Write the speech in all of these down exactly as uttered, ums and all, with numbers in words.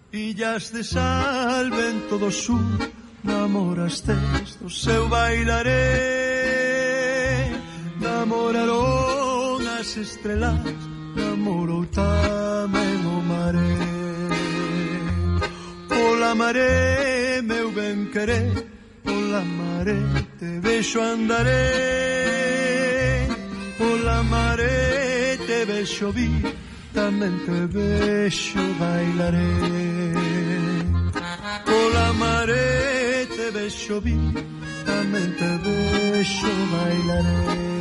Illas de sal, vento do sur, namorastes do seu bailaré. Namoraron as estrelas, namorou tamén o maré. Pola maré, meu ben querer, pola maré te vexo andaré. Pola maré te vexo vir, tamén te vexo bailaré. Pola maré te vexo vir, tamén te vexo bailaré.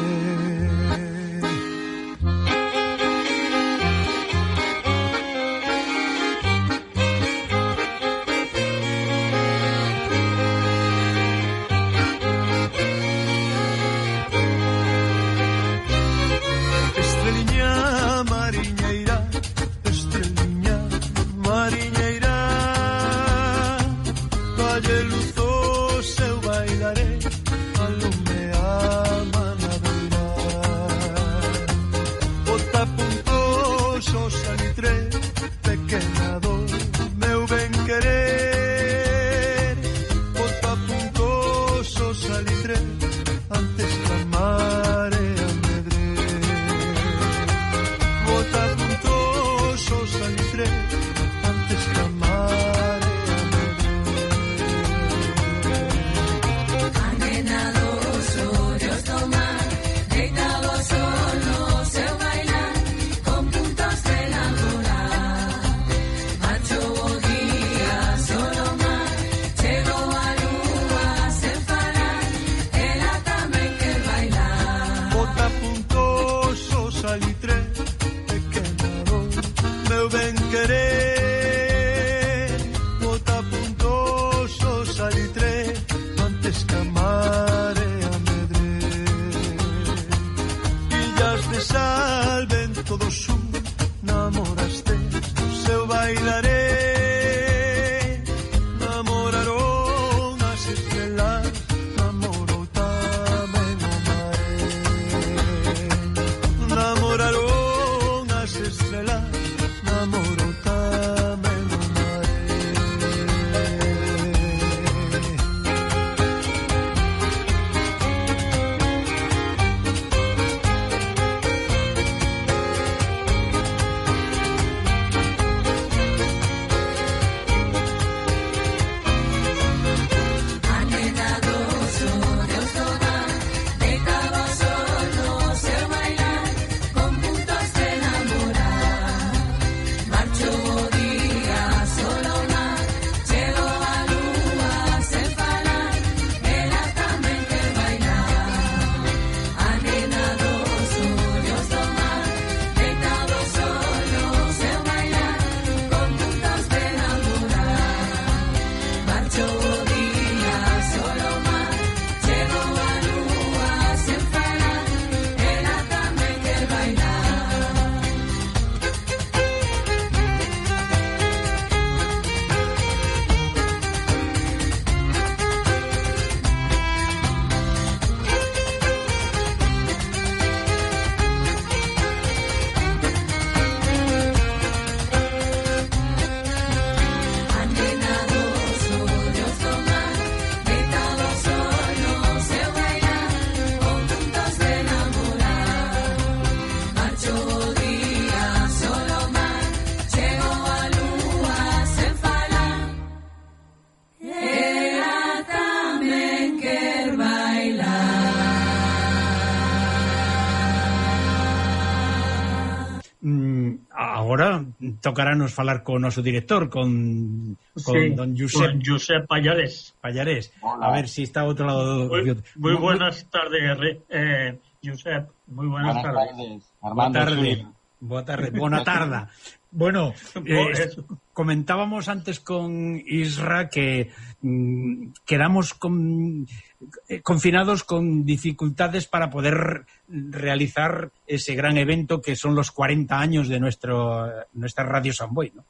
Agora tocarános falar co noso director, con, con sí, don Josep, con Josep Pallarés. Pallarés. A ver si está ao outro lado. Muy, muy buenas tardes, eh, Josep. Muy buenas, buenas tardes. tardes. Buenas tardes. Boa tarde. Buena tarde. Bueno, eh, comentábamos antes con Isra que mmm, quedamos con, eh, confinados con dificultades para poder realizar ese gran evento que son los cuarenta años de nuestro nuestra Radio Samboy, ¿no?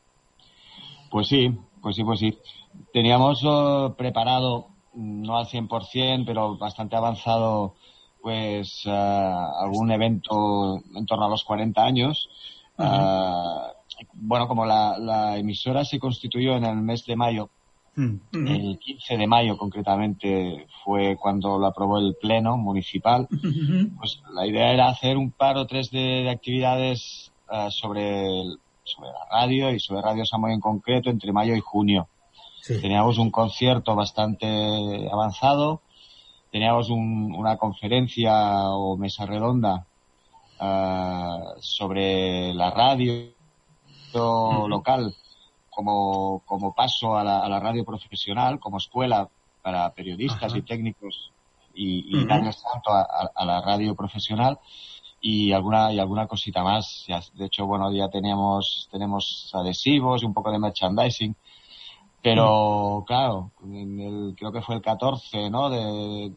Pues sí, pues sí, pues sí. Teníamos uh, preparado, no al cien por ciento, pero bastante avanzado, pues uh, algún evento en torno a los cuarenta años. Uh-huh. Uh, bueno, como la, la emisora se constituyó en el mes de mayo, uh-huh. el quince de mayo concretamente fue cuando lo aprobó el Pleno Municipal, uh-huh. pues la idea era hacer un par o tres de, de actividades uh, sobre, el, sobre la radio y sobre Radio Samboy en concreto entre mayo y junio. Sí. Teníamos un concierto bastante avanzado, teníamos un, una conferencia o mesa redonda uh, sobre la radio uh-huh. local como, como paso a la, a la radio profesional, como escuela para periodistas uh-huh. y técnicos y, y uh-huh. darles salto a, a, a la radio profesional y alguna y alguna cosita más. Ya, de hecho, bueno, ya teníamos tenemos adhesivos y un poco de merchandising. Pero, mm. claro, en el, creo que fue el catorce, ¿no? De,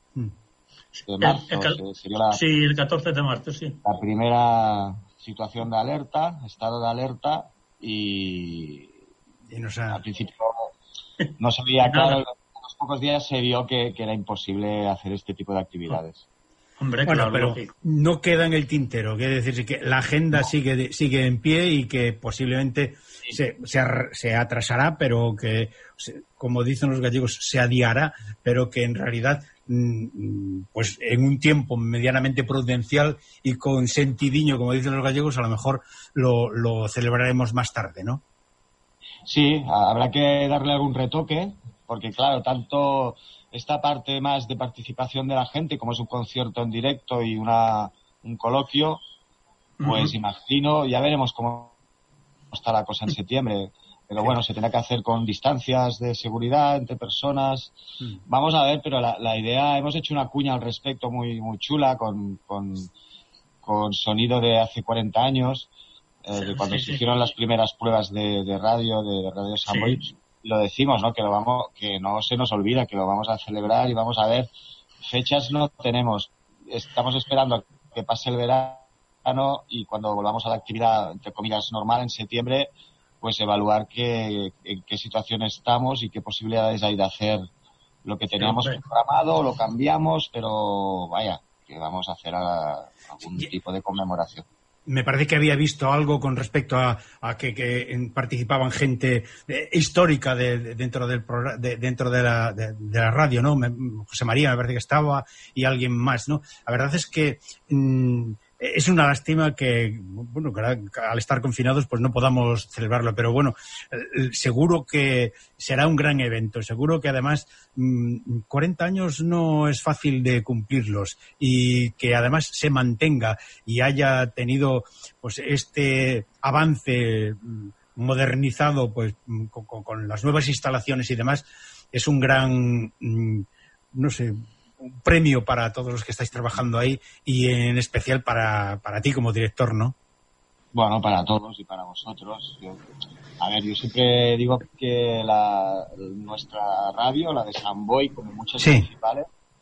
de marzo. El, el, sería la, sí, el catorce de marzo, sí. La primera situación de alerta, estado de alerta, y, y no sé. Al principio no se veía claro. En los pocos días se vio que, que era imposible hacer este tipo de actividades. Hombre, bueno, claro, pero lógico. No queda en el tintero, quiere decir que la agenda no. sigue sigue en pie y que posiblemente sí. se, se, se atrasará, pero que, como dicen los gallegos, se adiará, pero que en realidad, pues en un tiempo medianamente prudencial y con sentidiño, como dicen los gallegos, a lo mejor lo, lo celebraremos más tarde, ¿no? Sí, habrá que darle algún retoque, porque claro, tanto esta parte más de participación de la gente, como es un concierto en directo y una un coloquio, pues uh-huh. imagino, ya veremos cómo está la cosa en septiembre, pero bueno, se tendrá que hacer con distancias de seguridad entre personas. Uh-huh. Vamos a ver, pero la, la idea, hemos hecho una cuña al respecto muy muy chula, con, con, con sonido de hace cuarenta años, eh, de cuando sí, se sí. hicieron las primeras pruebas de, de radio, de Radio Samboy. Sí. Lo decimos, ¿no? Que lo vamos, que no se nos olvida, que lo vamos a celebrar y vamos a ver. Fechas no tenemos. Estamos esperando a que pase el verano y cuando volvamos a la actividad, entre comillas, normal en septiembre, pues evaluar qué, en qué situación estamos y qué posibilidades hay de hacer lo que teníamos sí, programado, lo cambiamos, pero vaya, que vamos a hacer a, algún sí. tipo de conmemoración. Me parece que había visto algo con respecto a, a que, que en, participaban gente de, histórica de, de, dentro del de, dentro de la, de, de la radio, ¿no? Me, José María me parece que estaba y alguien más, ¿no? La verdad es que mmm, es una lástima que, bueno, que al estar confinados pues no podamos celebrarlo, pero bueno, seguro que será un gran evento, seguro que además mmm, cuarenta años no es fácil de cumplirlos y que además se mantenga y haya tenido pues este avance modernizado pues con, con las nuevas instalaciones y demás, es un gran, mmm, no sé, un premio para todos los que estáis trabajando ahí y en especial para, para ti como director, ¿no? Bueno, para todos y para vosotros. Yo, a ver, yo siempre digo que la, nuestra radio, la de Samboy, como muchas sí. principales,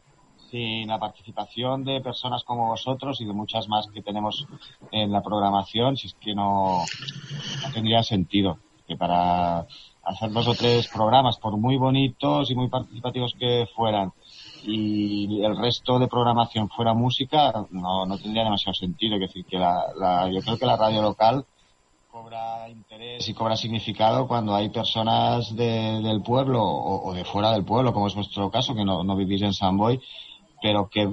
sin la participación de personas como vosotros y de muchas más que tenemos en la programación, si es que no, no tendría sentido. Que para hacer dos o tres programas, por muy bonitos y muy participativos que fueran, y el resto de programación fuera música, no, no tendría demasiado sentido. Es decir, que la, la, yo creo que la radio local cobra interés y cobra significado cuando hay personas de, del pueblo o, o de fuera del pueblo, como es vuestro caso, que no, no vivís en Samboy, pero que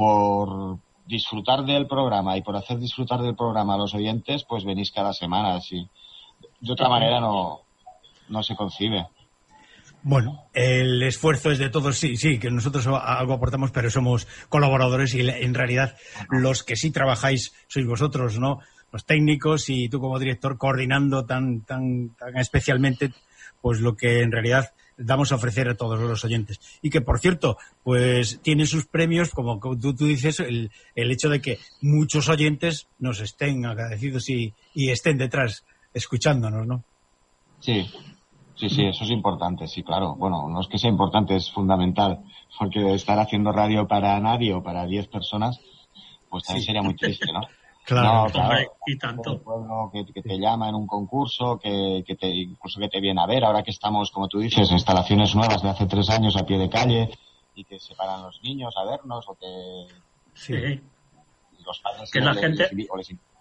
por disfrutar del programa y por hacer disfrutar del programa a los oyentes, pues venís cada semana. Así. De otra manera no, no se concibe. Bueno, el esfuerzo es de todos, sí, sí, que nosotros algo aportamos, pero somos colaboradores y en realidad los que sí trabajáis sois vosotros, ¿no? Los técnicos y tú como director coordinando tan, tan, tan especialmente pues lo que en realidad damos a ofrecer a todos los oyentes. Y que, por cierto, pues tiene sus premios, como tú, tú dices, el, el hecho de que muchos oyentes nos estén agradecidos y, y estén detrás escuchándonos, ¿no? Sí. Sí, sí, eso es importante, sí, claro. Bueno, no es que sea importante, es fundamental, porque estar haciendo radio para nadie o para diez personas, pues también sí. sería muy triste, ¿no? Claro, no, claro. Hombre, y tanto. Un pueblo que, que te llama en un concurso, que, que te, incluso que te viene a ver, ahora que estamos, como tú dices, en instalaciones nuevas de hace tres años a pie de calle, y que se paran los niños a vernos, o que sí. los padres que no la les, gente... les, o les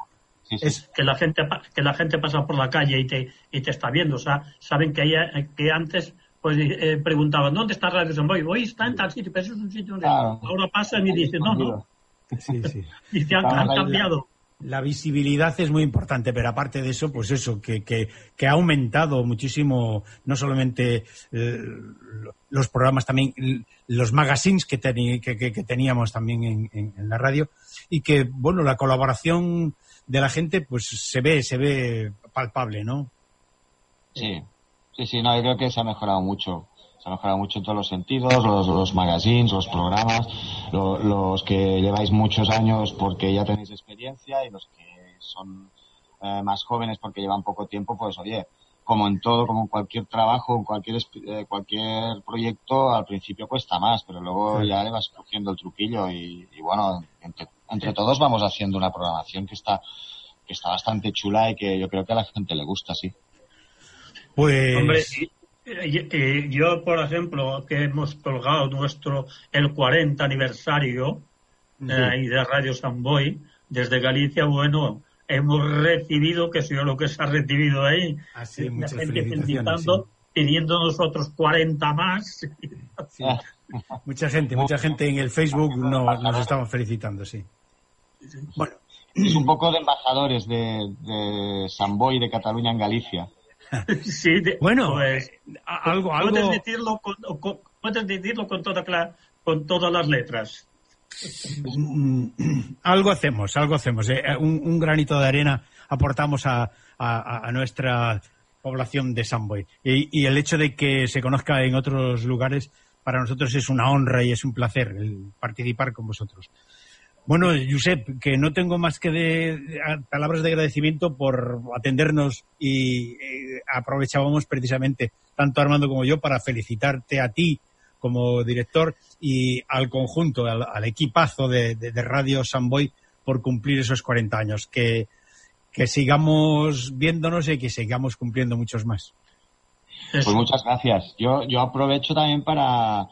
Sí, sí. Es que la gente que la gente pasa por la calle y te y te está viendo, o sea, saben que ella, que antes pues eh, preguntaban ¿dónde está Radio Samboy? Hoy está en tal sitio, pero eso es un sitio donde claro. Ahora pasan y dicen no, no. Sí, sí. Dice, han, han cambiado. La visibilidad es muy importante, pero aparte de eso, pues eso, que, que, que ha aumentado muchísimo, no solamente eh, los programas, también los magazines que, teni, que, que, que teníamos también en, en, en la radio, y que, bueno, la colaboración de la gente, pues se ve, se ve palpable, ¿no? Sí, sí, sí, no, yo creo que se ha mejorado mucho. Se ha mejorado mucho en todos los sentidos, los, los magazines, los programas, lo, los que lleváis muchos años porque ya tenéis experiencia y los que son eh, más jóvenes porque llevan poco tiempo, pues oye, como en todo, como en cualquier trabajo, en cualquier eh, cualquier proyecto, al principio cuesta más, pero luego sí. ya le vas cogiendo el truquillo y, y bueno, entre, entre todos vamos haciendo una programación que está que está bastante chula y que yo creo que a la gente le gusta, sí. Pues... Hombre, sí. Yo, por ejemplo, que hemos colgado nuestro el cuarenta aniversario sí. eh, de Radio Samboy desde Galicia, bueno, hemos recibido, que sé yo lo que se ha recibido ahí, ah, sí, la gente felicitando, sí. pidiendo nosotros cuarenta más. Sí. Mucha gente, mucha gente en el Facebook nos, nos estaban felicitando, sí. Bueno, es un poco de embajadores de, de Samboy de Cataluña en Galicia. Sí, de, bueno, pues, algo, algo... Puedes decirlo con, con, puedes decirlo con, toda, con todas las letras. Algo hacemos, algo hacemos. Eh. Un, un granito de arena aportamos a, a, a nuestra población de Samboy. Y, y el hecho de que se conozca en otros lugares, para nosotros es una honra y es un placer el participar con vosotros. Bueno, Josep, que no tengo más que de, de palabras de agradecimiento por atendernos y eh, aprovechábamos precisamente, tanto Armando como yo, para felicitarte a ti como director y al conjunto, al, al equipazo de, de, de Radio Samboy por cumplir esos cuarenta años. Que, que sigamos viéndonos y que sigamos cumpliendo muchos más. Pues muchas gracias. Yo, yo aprovecho también para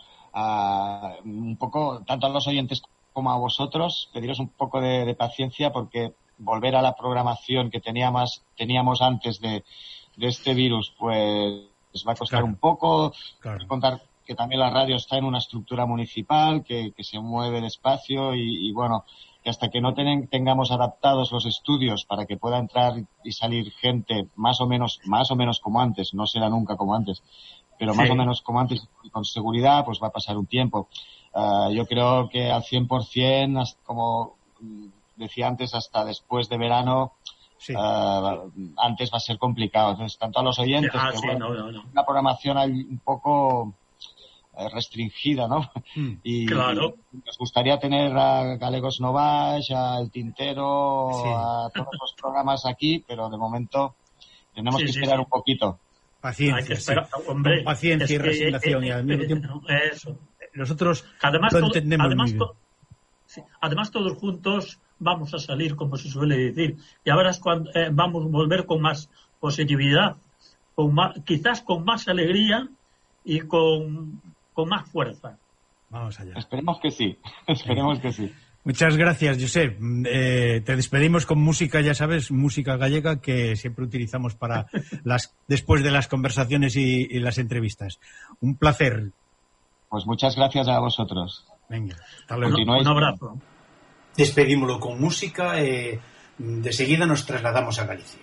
a, un poco, tanto a los oyentes como a vosotros, pediros un poco de, de paciencia porque volver a la programación que teníamos, teníamos antes de, de este virus, pues va a costar claro. un poco. Claro. Contar que también la radio está en una estructura municipal, que, que se mueve despacio y, y bueno, que hasta que no ten, tengamos adaptados los estudios para que pueda entrar y salir gente más o menos, más o menos como antes, no será nunca como antes, pero sí. más o menos como antes y con seguridad, pues va a pasar un tiempo. Uh, yo creo que al cien por ciento, como decía antes, hasta después de verano, sí. uh, antes va a ser complicado. Entonces, tanto a los oyentes, sí, ah, que sí, bueno, no, no, no. una programación un poco eh, restringida, ¿no? Mm, y, claro. y nos gustaría tener a Galegos Novas, a El Tintero, sí. a todos los programas aquí, pero de momento tenemos sí, que sí, esperar sí. un poquito. Paciencia, Hay que esperar, sí. hombre, Con paciencia y que, resignación eh, y al eh, mismo eh, tiempo. Eso. Nosotros además, lo todo, entendemos además, muy bien. to, sí, además todos juntos vamos a salir, como se suele decir, y ahora es cuando eh, vamos a volver con más positividad, con más, quizás con más alegría y con, con más fuerza. Vamos allá. Esperemos que sí, esperemos que sí. Muchas gracias, Josep. Eh, te despedimos con música, ya sabes, música gallega que siempre utilizamos para las después de las conversaciones y, y las entrevistas. Un placer. Pues muchas gracias a vosotros. Venga, hasta luego. Un, un abrazo. Despedímoslo con música. Eh, de seguida nos trasladamos a Galicia.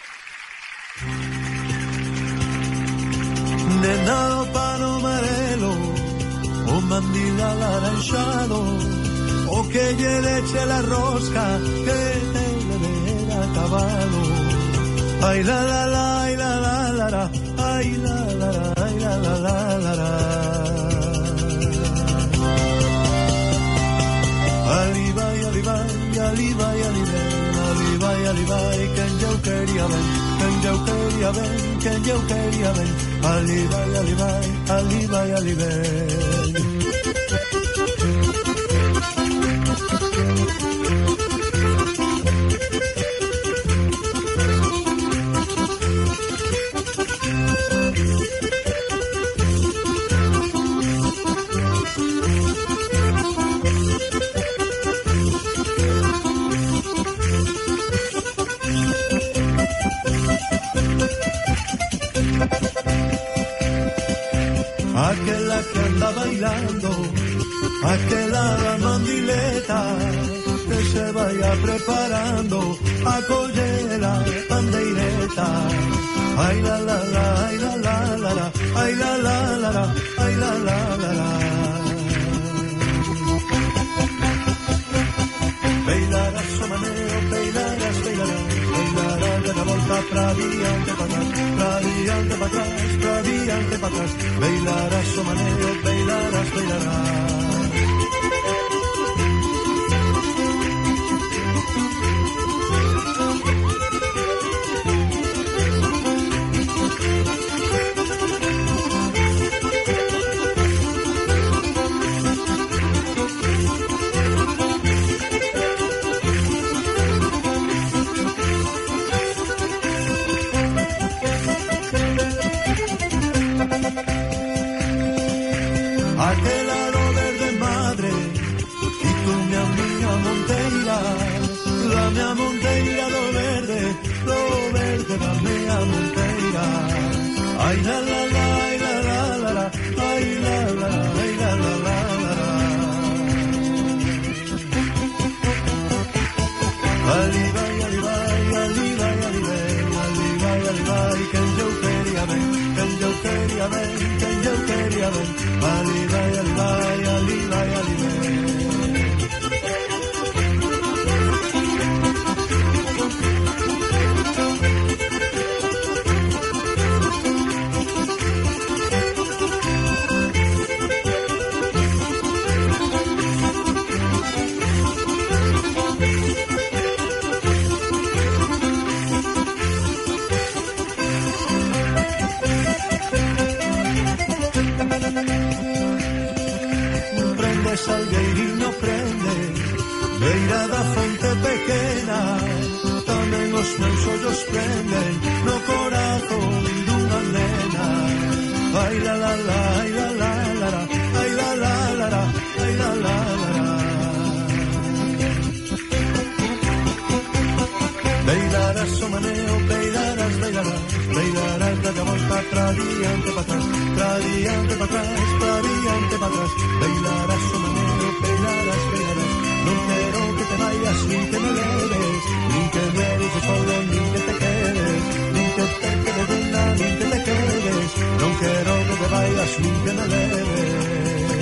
Nena pano amarelo, o mandil alaranjado, o que lle leche la rosca que te le a caballo. Ay la la la, ay la la la la, ay la la la, ay la la la la la. Alibay, alibay, alibay, alibay, alibay, alibay, que yo quería ver, que yo quería ver, que yo quería ver, alibay, alibay, alibay, alibay. aquella que anda bailando, aquella mandileta que se vaya preparando a coger la bandeireta. Ay la la la, ay la la la la, ay la la la la, ay la la la la. Bailarás o maneo, bailarás, bailarás, bailarás de la volta pra diante, pa atrás, pra diante, pa atrás, pra diante, pa atrás. Bailarás o maneo, bailarás, bailarás. Ay la la la, ay la la la la, ay la la, ay la la la la. Alibay, alibay, alibay, alibay, alibay, alibay, que yo quería ver, que yo quería ver, que yo quería ver. Alibay, alibay, alibay, alibay. Salgueiriño prende, beira da fonte pequena, tamén os meus ollos prenden no corazón dunha nena. Ai la la la, ai la la la la, ai la la la la, ai la la la la. Bailarás o maneo, bailarás, bailarás, bailarás da volta pra diante, pa atrás, pra diante, pa atrás, pra diante, pa atrás. Bailarás o maneo,